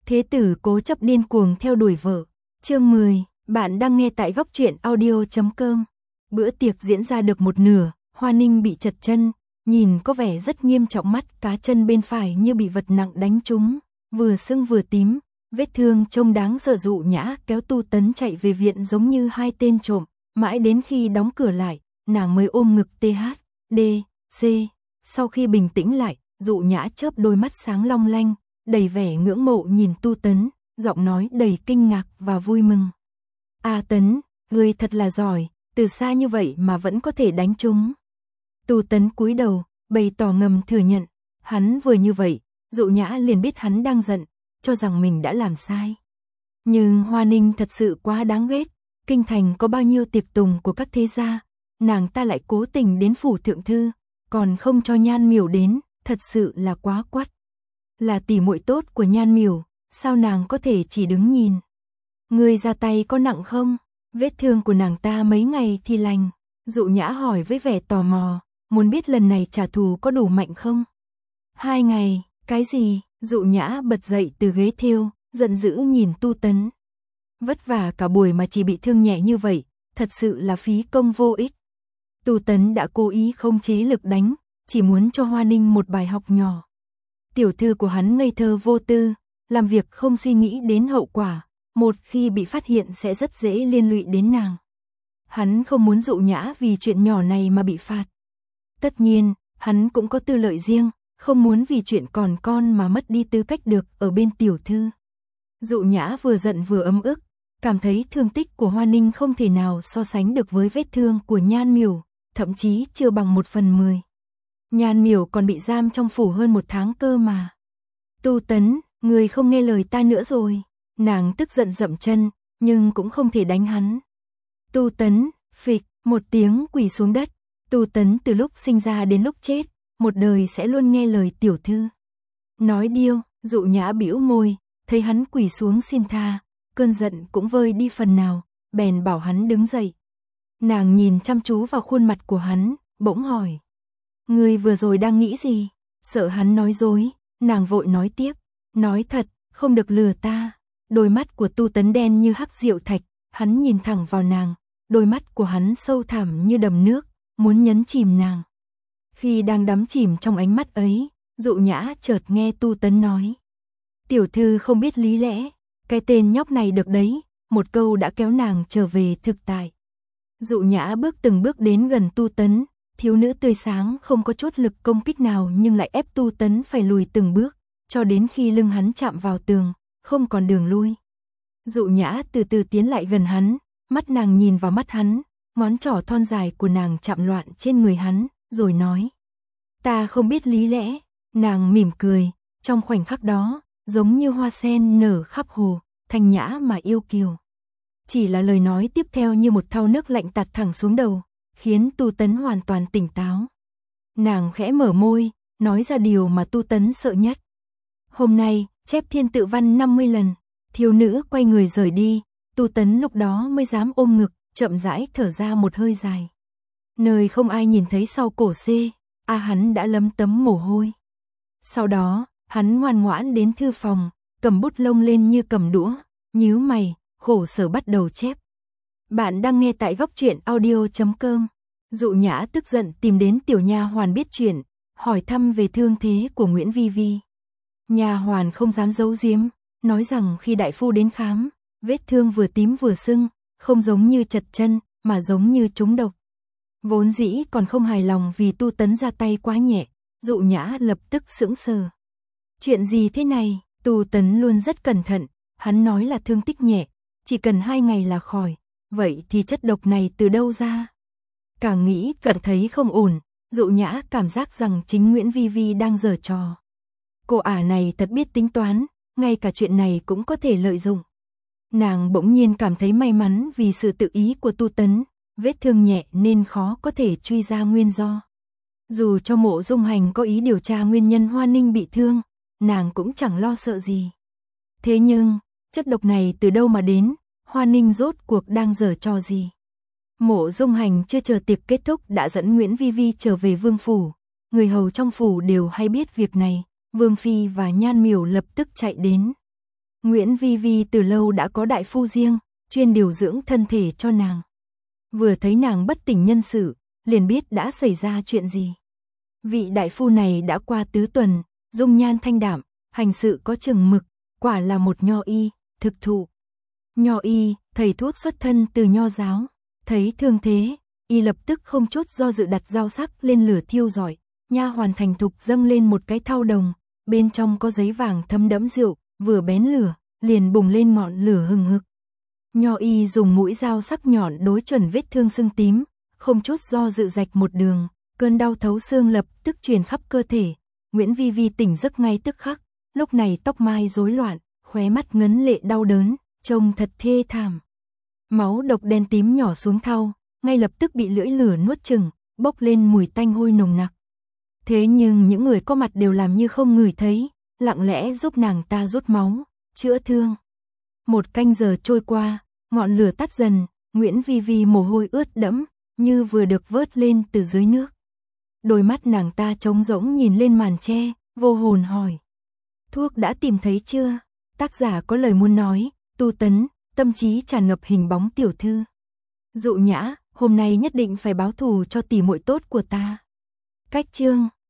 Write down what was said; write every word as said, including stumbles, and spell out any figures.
Thế tử cố chấp điên cuồng theo đuổi vợ. Chương mười, bạn đang nghe tại góc truyện audio chấm com. Bữa tiệc diễn ra được một nửa, Hoa Ninh bị trật chân, nhìn có vẻ rất nghiêm trọng, mắt cá chân bên phải như bị vật nặng đánh trúng, vừa sưng vừa tím, vết thương trông đáng sợ. Dụ Nhã kéo Tu Tấn chạy về viện giống như hai tên trộm, mãi đến khi đóng cửa lại, nàng mới ôm ngực tê hát đê xê. Sau khi bình tĩnh lại, Dụ Nhã chớp đôi mắt sáng long lanh, đầy vẻ ngưỡng mộ nhìn Tu Tấn, giọng nói đầy kinh ngạc và vui mừng. A Tấn, ngươi thật là giỏi, từ xa như vậy mà vẫn có thể đánh trúng. Tu Tấn cúi đầu, bày tỏ ngầm thừa nhận, hắn vừa như vậy, Dụ Nhã liền biết hắn đang giận, cho rằng mình đã làm sai. Nhưng Hoa Ninh thật sự quá đáng ghét, kinh thành có bao nhiêu tiệc tùng của các thế gia, nàng ta lại cố tình đến phủ thượng thư, còn không cho Nhan Miểu đến, thật sự là quá quắt. Là tỷ muội tốt của Nhan Miểu, sao nàng có thể chỉ đứng nhìn? Ngươi ra tay có nặng không? Vết thương của nàng ta mấy ngày thì lành. Dụ Nhã hỏi với vẻ tò mò, muốn biết lần này trả thù có đủ mạnh không? Hai ngày, cái gì? Dụ Nhã bật dậy từ ghế thêu, giận dữ nhìn Tu Tấn. Vất vả cả buổi mà chỉ bị thương nhẹ như vậy, thật sự là phí công vô ích. Tu Tấn đã cố ý không chế lực đánh, chỉ muốn cho Hoa Ninh một bài học nhỏ. Tiểu thư của hắn ngây thơ vô tư, làm việc không suy nghĩ đến hậu quả, một khi bị phát hiện sẽ rất dễ liên lụy đến nàng. Hắn không muốn Dụ Nhã vì chuyện nhỏ này mà bị phạt. Tất nhiên, hắn cũng có tư lợi riêng, không muốn vì chuyện còn con mà mất đi tư cách được ở bên tiểu thư. Dụ Nhã vừa giận vừa ấm ức, cảm thấy thương tích của Hoa Ninh không thể nào so sánh được với vết thương của Nhan Miểu, thậm chí chưa bằng một phần mười. Nhan Miểu còn bị giam trong phủ hơn một tháng cơ mà. Tu Tấn, người không nghe lời ta nữa rồi. Nàng tức giận dậm chân, nhưng cũng không thể đánh hắn. Tu Tấn, phịch, một tiếng quỳ xuống đất. Tu Tấn từ lúc sinh ra đến lúc chết, một đời sẽ luôn nghe lời tiểu thư. Nói điêu, Dụ Nhã bĩu môi, thấy hắn quỳ xuống xin tha, cơn giận cũng vơi đi phần nào, bèn bảo hắn đứng dậy. Nàng nhìn chăm chú vào khuôn mặt của hắn, bỗng hỏi. Ngươi vừa rồi đang nghĩ gì? Sợ hắn nói dối, nàng vội nói tiếp. Nói thật, không được lừa ta. Đôi mắt của Tu Tấn đen như hắc diệu thạch, hắn nhìn thẳng vào nàng, đôi mắt của hắn sâu thẳm như đầm nước, muốn nhấn chìm nàng. Khi đang đắm chìm trong ánh mắt ấy, Dụ Nhã chợt nghe Tu Tấn nói. Tiểu thư không biết lý lẽ, cái tên nhóc này được đấy, một câu đã kéo nàng trở về thực tại. Dụ Nhã bước từng bước đến gần Tu Tấn, thiếu nữ tươi sáng không có chút lực công kích nào nhưng lại ép Tu Tấn phải lùi từng bước, cho đến khi lưng hắn chạm vào tường, không còn đường lui. Dụ Nhã từ từ tiến lại gần hắn, mắt nàng nhìn vào mắt hắn, ngón trỏ thon dài của nàng chạm loạn trên người hắn, rồi nói. Ta không biết lý lẽ. Nàng mỉm cười, trong khoảnh khắc đó, giống như hoa sen nở khắp hồ, thanh nhã mà yêu kiều. Chỉ là lời nói tiếp theo như một thau nước lạnh tạt thẳng xuống đầu, khiến Tu Tấn hoàn toàn tỉnh táo. Nàng khẽ mở môi, nói ra điều mà Tu Tấn sợ nhất. Hôm nay, chép thiên tự văn năm mươi lần, thiếu nữ quay người rời đi, Tu Tấn lúc đó mới dám ôm ngực, chậm rãi thở ra một hơi dài. Nơi không ai nhìn thấy sau cổ xê, a hắn đã lấm tấm mồ hôi. Sau đó, hắn ngoan ngoãn đến thư phòng, cầm bút lông lên như cầm đũa, nhíu mày, khổ sở bắt đầu chép. Bạn đang nghe tại góc truyện audio chấm com. Dụ Nhã tức giận tìm đến tiểu nha hoàn biết chuyện, hỏi thăm về thương thế của Nguyễn Vi Vi. Nha hoàn không dám giấu giếm, nói rằng khi đại phu đến khám, vết thương vừa tím vừa sưng, không giống như chật chân, mà giống như trúng độc. Vốn dĩ còn không hài lòng vì Tu Tấn ra tay quá nhẹ, Dụ Nhã lập tức sững sờ. Chuyện gì thế này? Tu Tấn luôn rất cẩn thận, hắn nói là thương tích nhẹ, chỉ cần hai ngày là khỏi, vậy thì chất độc này từ đâu ra? Càng nghĩ càng thấy không ổn, Dụ Nhã cảm giác rằng chính Nguyễn Vi Vi đang giở trò. Cô ả này thật biết tính toán, ngay cả chuyện này cũng có thể lợi dụng. Nàng bỗng nhiên cảm thấy may mắn vì sự tự ý của Tu Tấn, vết thương nhẹ nên khó có thể truy ra nguyên do. Dù cho Mộ Dung Hành có ý điều tra nguyên nhân Hoa Ninh bị thương, nàng cũng chẳng lo sợ gì. Thế nhưng, chất độc này từ đâu mà đến, Hoa Ninh rốt cuộc đang giở trò gì? Mộ Dung Hành chưa chờ tiệc kết thúc đã dẫn Nguyễn Vi Vi trở về vương phủ. Người hầu trong phủ đều hay biết việc này, Vương Phi và Nhan Miểu lập tức chạy đến. Nguyễn Vi Vi từ lâu đã có đại phu riêng, chuyên điều dưỡng thân thể cho nàng. Vừa thấy nàng bất tỉnh nhân sự, liền biết đã xảy ra chuyện gì. Vị đại phu này đã qua tứ tuần, dung nhan thanh đạm, hành sự có chừng mực, quả là một nho y, thực thụ. Nho y, thầy thuốc xuất thân từ nho giáo, thấy thương thế, y lập tức không chút do dự đặt dao sắc lên lửa thiêu rọi, nha hoàn thành thục dâng lên một cái thau đồng, bên trong có giấy vàng thấm đẫm rượu, vừa bén lửa, liền bùng lên ngọn lửa hừng hực. Nho y dùng mũi dao sắc nhọn đối chuẩn vết thương sưng tím, không chút do dự rạch một đường, cơn đau thấu xương lập tức truyền khắp cơ thể. Nguyễn Vi Vi tỉnh giấc ngay tức khắc, lúc này tóc mai rối loạn, khóe mắt ngấn lệ đau đớn, trông thật thê thảm. Máu độc đen tím nhỏ xuống thau, ngay lập tức bị lưỡi lửa nuốt chửng, bốc lên mùi tanh hôi nồng nặc. Thế nhưng những người có mặt đều làm như không ngửi thấy, lặng lẽ giúp nàng ta rút máu, chữa thương. Một canh giờ trôi qua, ngọn lửa tắt dần, Nguyễn Vi Vi mồ hôi ướt đẫm, như vừa được vớt lên từ dưới nước. Đôi mắt nàng ta trống rỗng nhìn lên màn tre, vô hồn hỏi. Thuốc đã tìm thấy chưa? Tác giả có lời muốn nói, Tu Tấn, tâm trí tràn ngập hình bóng tiểu thư. Dụ Nhã, hôm nay nhất định phải báo thù cho tỷ muội tốt của ta. Cách chương